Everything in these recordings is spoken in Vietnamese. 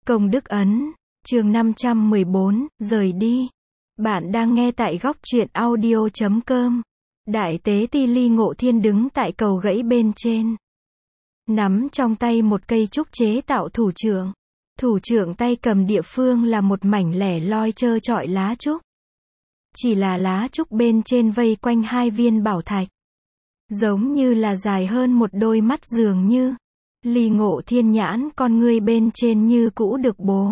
Công đức ấn, chương 514, rời đi. Bạn đang nghe tại góc truyện audio.com. Đại tế ti Ly Ngộ Thiên đứng tại cầu gãy bên trên. Nắm trong tay một cây trúc chế tạo thủ trượng. Thủ trượng tay cầm địa phương là một mảnh lẻ loi trơ trọi lá trúc. Chỉ là lá trúc bên trên vây quanh hai viên bảo thạch. Giống như là dài hơn một đôi mắt dường như. Ly Ngộ Thiên nhãn con ngươi bên trên như cũ được bố.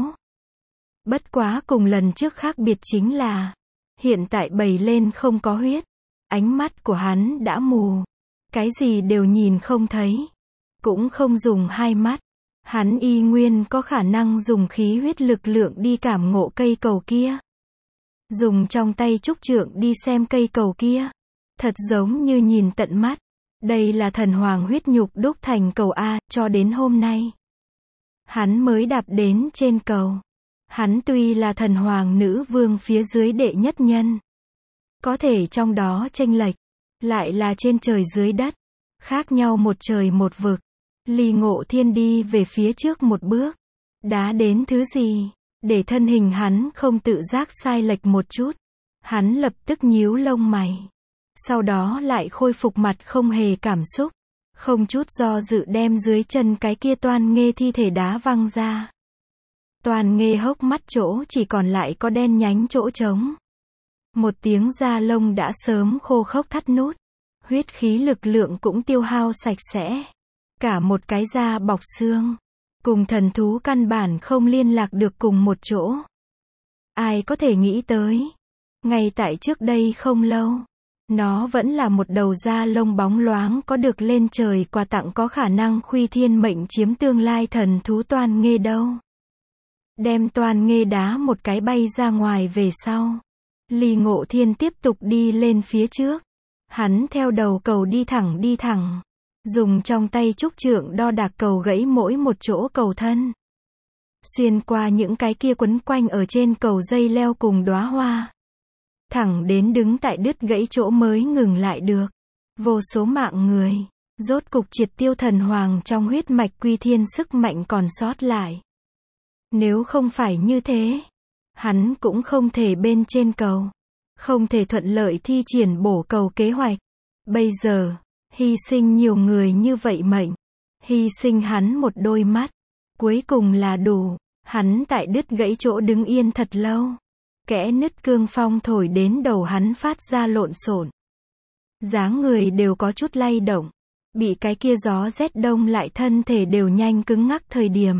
Bất quá cùng lần trước khác biệt chính là, hiện tại bầy lên không có huyết. Ánh mắt của hắn đã mù. Cái gì đều nhìn không thấy. Cũng không dùng hai mắt. Hắn y nguyên có khả năng dùng khí huyết lực lượng đi cảm ngộ cây cầu kia. Dùng trong tay trúc trượng đi xem cây cầu kia. Thật giống như nhìn tận mắt. Đây là thần hoàng huyết nhục đúc thành cầu A, cho đến hôm nay. Hắn mới đạp đến trên cầu. Hắn tuy là thần hoàng nữ vương phía dưới đệ nhất nhân. Có thể trong đó chênh lệch, lại là trên trời dưới đất. Khác nhau một trời một vực. Ly Ngộ Thiên đi về phía trước một bước. Đá đến thứ gì, để thân hình hắn không tự giác sai lệch một chút. Hắn lập tức nhíu lông mày. Sau đó lại khôi phục mặt không hề cảm xúc. Không chút do dự đem dưới chân cái kia Toan Nghê thi thể đá văng ra. Toan Nghê hốc mắt chỗ chỉ còn lại có đen nhánh chỗ trống. Một tiếng da lông đã sớm khô khốc thắt nút. Huyết khí lực lượng cũng tiêu hao sạch sẽ. Cả một cái da bọc xương. Cùng thần thú căn bản không liên lạc được cùng một chỗ. Ai có thể nghĩ tới. Ngay tại trước đây không lâu. Nó vẫn là một đầu da lông bóng loáng có được lên trời quà tặng có khả năng khuy thiên mệnh chiếm tương lai thần thú Toan Nghê đâu. Đem Toan Nghê đá một cái bay ra ngoài về sau. Ly Ngộ Thiên tiếp tục đi lên phía trước. Hắn theo đầu cầu đi thẳng. Dùng trong tay trúc trượng đo đạc cầu gãy mỗi một chỗ cầu thân. Xuyên qua những cái kia quấn quanh ở trên cầu dây leo cùng đóa hoa. Thẳng đến đứng tại đứt gãy chỗ mới ngừng lại được. Vô số mạng người, rốt cục triệt tiêu thần hoàng trong huyết mạch quy thiên sức mạnh còn sót lại. Nếu không phải như thế, hắn cũng không thể bên trên cầu. Không thể thuận lợi thi triển bổ cầu kế hoạch. Bây giờ, hy sinh nhiều người như vậy mệnh. Hy sinh hắn một đôi mắt. Cuối cùng là đủ. Hắn tại đứt gãy chỗ đứng yên thật lâu. Kẽ nứt cương phong thổi đến đầu hắn phát ra lộn xộn. Dáng người đều có chút lay động. Bị cái kia gió rét đông lại thân thể đều nhanh cứng ngắc thời điểm.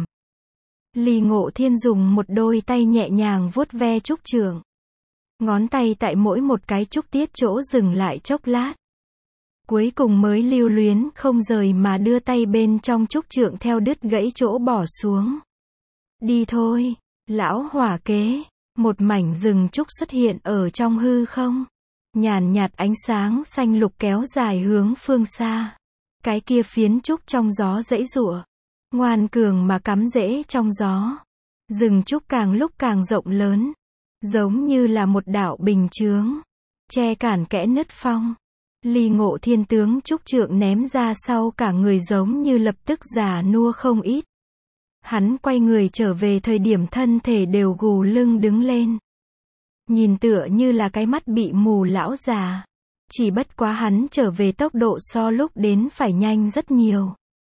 Ly Ngộ Thiên dùng một đôi tay nhẹ nhàng vuốt ve trúc trượng. Ngón tay tại mỗi một cái trúc tiết chỗ dừng lại chốc lát. Cuối cùng mới lưu luyến không rời mà đưa tay bên trong trúc trượng theo đứt gãy chỗ bỏ xuống. Đi thôi, lão hỏa kế. Một mảnh rừng trúc xuất hiện ở trong hư không. Nhàn nhạt ánh sáng xanh lục kéo dài hướng phương xa. Cái kia phiến trúc trong gió giãy giụa. Ngoan cường mà cắm rễ trong gió. Rừng trúc càng lúc càng rộng lớn. Giống như là một đạo bình chướng. Che cản kẽ nứt phong. Ly Ngộ Thiên tướng trúc trượng ném ra sau cả người giống như lập tức già nua không ít. Hắn quay người trở về thời điểm thân thể đều gù lưng đứng lên. Nhìn tựa như là cái mắt bị mù lão già. Chỉ bất quá hắn trở về tốc độ so lúc đến phải nhanh rất nhiều.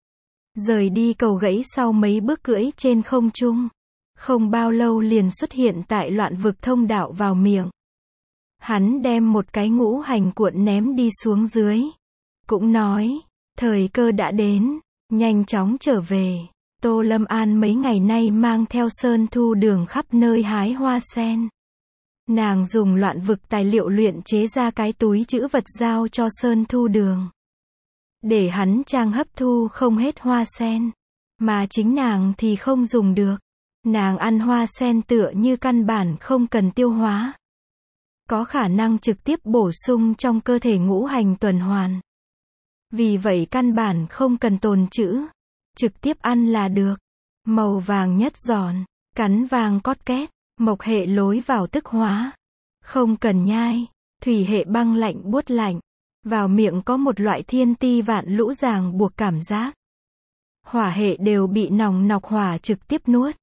Rời đi cầu gãy sau mấy bước cưỡi trên không trung. Không bao lâu liền xuất hiện tại loạn vực thông đạo vào miệng. Hắn đem một cái ngũ hành cuộn ném đi xuống dưới. Cũng nói, thời cơ đã đến, nhanh chóng trở về. Tô Lâm An mấy ngày nay mang theo Sơn Thu Đường khắp nơi hái hoa sen. Nàng dùng loạn vực tài liệu luyện chế ra cái túi trữ vật giao cho Sơn Thu Đường. Để hắn trang hấp thu không hết hoa sen. Mà chính nàng thì không dùng được. Nàng ăn hoa sen tựa như căn bản không cần tiêu hóa. Có khả năng trực tiếp bổ sung trong cơ thể ngũ hành tuần hoàn. Vì vậy căn bản không cần tồn trữ. Trực tiếp ăn là được. Màu vàng nhất giòn, cắn vàng cót két, mộc hệ lối vào tức hóa. Không cần nhai, thủy hệ băng lạnh buốt lạnh. Vào miệng có một loại thiên ti vạn lũ ràng buộc cảm giác. Hỏa hệ đều bị nòng nọc hỏa trực tiếp nuốt.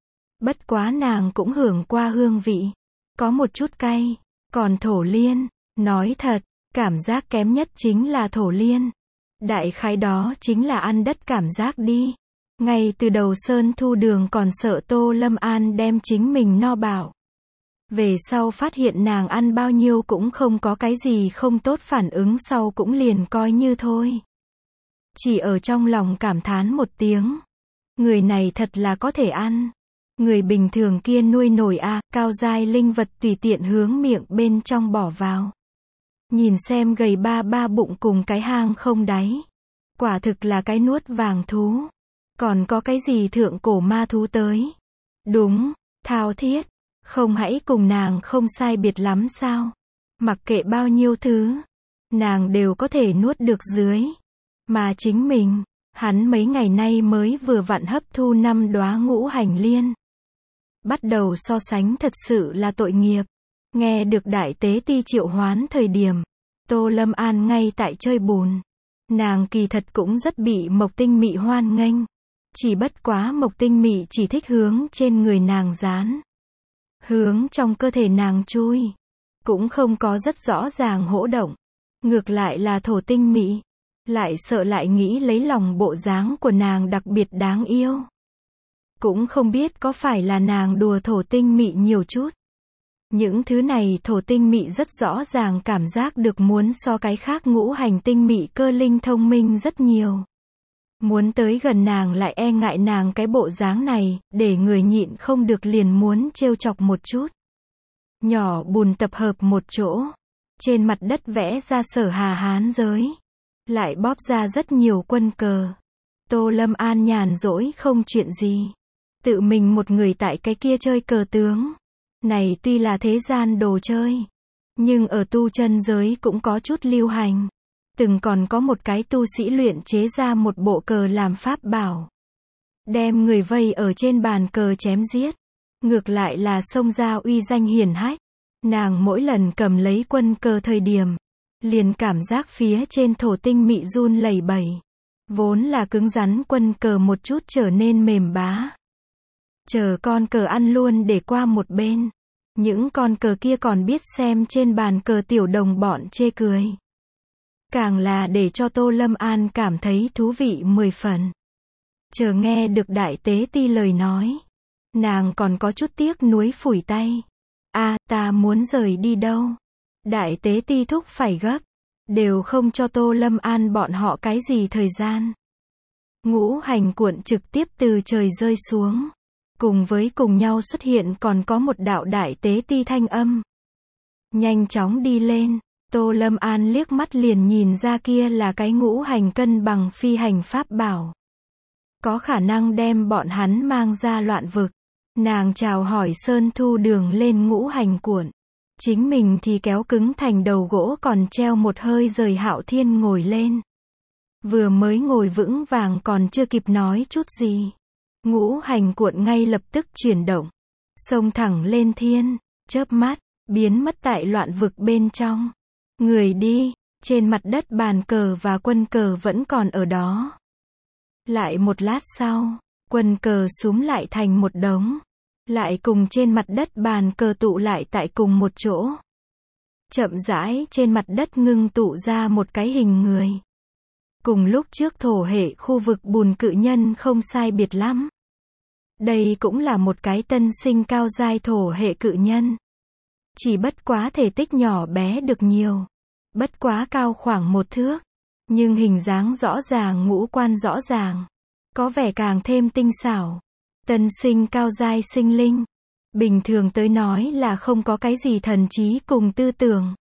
Bất quá nàng cũng hưởng qua hương vị. Có một chút cay. Còn thổ liên, nói thật, cảm giác kém nhất chính là thổ liên. Đại khái đó chính là ăn đất cảm giác đi. Ngay từ đầu Sơn Thu Đường còn sợ Tô Lâm An đem chính mình no bạo. Về sau phát hiện nàng ăn bao nhiêu cũng không có cái gì không tốt, phản ứng sau cũng liền coi như thôi. Chỉ ở trong lòng cảm thán một tiếng. Người này thật là có thể ăn. Người bình thường kia nuôi nổi a, cao giai linh vật tùy tiện hướng miệng bên trong bỏ vào. Nhìn xem gầy ba ba bụng cùng cái hang không đáy. Quả thực là cái nuốt vàng thú. Còn có cái gì thượng cổ ma thú tới? Đúng, thao thiết. Không hãy cùng nàng không sai biệt lắm sao? Mặc kệ bao nhiêu thứ, nàng đều có thể nuốt được dưới. Mà chính mình, hắn mấy ngày nay mới vừa vặn hấp thu 5 đóa ngũ hành liên. Bắt đầu so sánh thật sự là tội nghiệp. Nghe được đại tế ti triệu hoán thời điểm, Tô Lâm An ngay tại chơi bùn. Nàng kỳ thật cũng rất bị Mộc Tinh Mị hoan nghênh. Chỉ bất quá Mộc Tinh Mị chỉ thích hướng trên người nàng dán. Hướng trong cơ thể nàng chui. Cũng không có rất rõ ràng hỗ động. Ngược lại là Thổ Tinh Mị. Lại sợ lại nghĩ lấy lòng bộ dáng của nàng đặc biệt đáng yêu. Cũng không biết có phải là nàng đùa Thổ Tinh Mị nhiều chút. Những thứ này Thổ Tinh Mị rất rõ ràng cảm giác được muốn so cái khác ngũ hành tinh mị cơ linh thông minh rất nhiều. Muốn tới gần nàng lại e ngại nàng cái bộ dáng này, để người nhịn không được liền muốn trêu chọc một chút. Nhỏ bùn tập hợp một chỗ. Trên mặt đất vẽ ra Sở Hà Hán giới. Lại bóp ra rất nhiều quân cờ. Tô Lâm An nhàn rỗi không chuyện gì. Tự mình một người tại cái kia chơi cờ tướng. Này tuy là thế gian đồ chơi. Nhưng ở tu chân giới cũng có chút lưu hành. Từng còn có một cái tu sĩ luyện chế ra một bộ cờ làm pháp bảo. Đem người vây ở trên bàn cờ chém giết. Ngược lại là xông ra uy danh hiển hách. Nàng mỗi lần cầm lấy quân cờ thời điểm. Liền cảm giác phía trên Thổ Tinh Mị run lẩy bẩy. Vốn là cứng rắn quân cờ một chút trở nên mềm bá. Chờ con cờ ăn luôn để qua một bên. Những con cờ kia còn biết xem trên bàn cờ tiểu đồng bọn chê cười. Càng là để cho Tô Lâm An cảm thấy thú vị 10 phần. Chờ nghe được đại tế ti lời nói. Nàng còn có chút tiếc nuối phủi tay. Ta muốn rời đi đâu. Đại tế ti thúc phải gấp. Đều không cho Tô Lâm An bọn họ cái gì thời gian. Ngũ hành cuộn trực tiếp từ trời rơi xuống. Cùng với cùng nhau xuất hiện còn có một đạo đại tế ti thanh âm. Nhanh chóng đi lên. Tô Lâm An liếc mắt liền nhìn ra kia là cái ngũ hành cân bằng phi hành pháp bảo. Có khả năng đem bọn hắn mang ra loạn vực. Nàng chào hỏi Sơn Thu Đường lên ngũ hành cuộn. Chính mình thì kéo cứng thành đầu gỗ còn treo một hơi rời Hạo Thiên ngồi lên. Vừa mới ngồi vững vàng còn chưa kịp nói chút gì. Ngũ hành cuộn ngay lập tức chuyển động. Xông thẳng lên thiên, chớp mắt, biến mất tại loạn vực bên trong. Người đi, trên mặt đất bàn cờ và quân cờ vẫn còn ở đó. Lại một lát sau, quân cờ xúm lại thành một đống. Lại cùng trên mặt đất bàn cờ tụ lại tại cùng một chỗ. Chậm rãi trên mặt đất ngưng tụ ra một cái hình người. Cùng lúc trước thổ hệ khu vực bùn cự nhân không sai biệt lắm. Đây cũng là một cái tân sinh cao giai thổ hệ cự nhân. Chỉ bất quá thể tích nhỏ bé được nhiều. Bất quá cao khoảng 1 thước. Nhưng hình dáng rõ ràng, ngũ quan rõ ràng. Có vẻ càng thêm tinh xảo. Tân sinh cao giai sinh linh. Bình thường tới nói là không có cái gì thần trí cùng tư tưởng.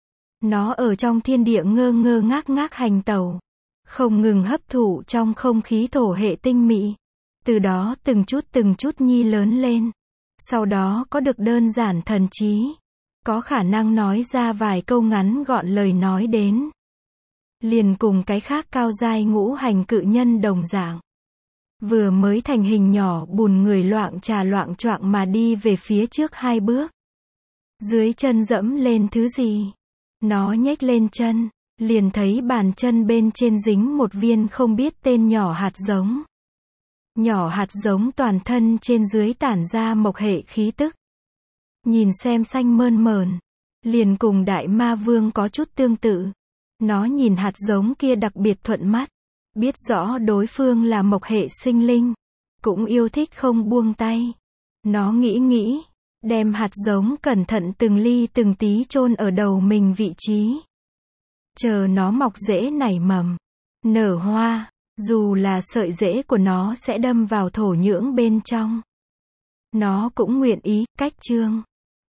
Nó ở trong thiên địa ngơ ngơ ngác ngác hành tẩu. Không ngừng hấp thụ trong không khí thổ hệ tinh mị. Từ đó từng chút nhi lớn lên. Sau đó có được đơn giản thần trí. Có khả năng nói ra vài câu ngắn gọn lời nói đến. Liền cùng cái khác cao giai ngũ hành cự nhân đồng dạng. Vừa mới thành hình nhỏ bùn người loạng trà loạng choạng mà đi về phía trước 2 bước. Dưới chân dẫm lên thứ gì? Nó nhếch lên chân, liền thấy bàn chân bên trên dính một viên không biết tên nhỏ hạt giống. nhỏ hạt giống toàn thân trên dưới tản ra mộc hệ khí tức. Nhìn xem xanh mơn mởn, liền cùng đại ma vương có chút tương tự. Nó nhìn hạt giống kia đặc biệt thuận mắt, biết rõ đối phương là mộc hệ sinh linh, cũng yêu thích không buông tay. Nó nghĩ, đem hạt giống cẩn thận từng ly từng tí chôn ở đầu mình vị trí. Chờ nó mọc rễ nảy mầm, nở hoa, dù là sợi rễ của nó sẽ đâm vào thổ nhưỡng bên trong. Nó cũng nguyện ý, cách chương.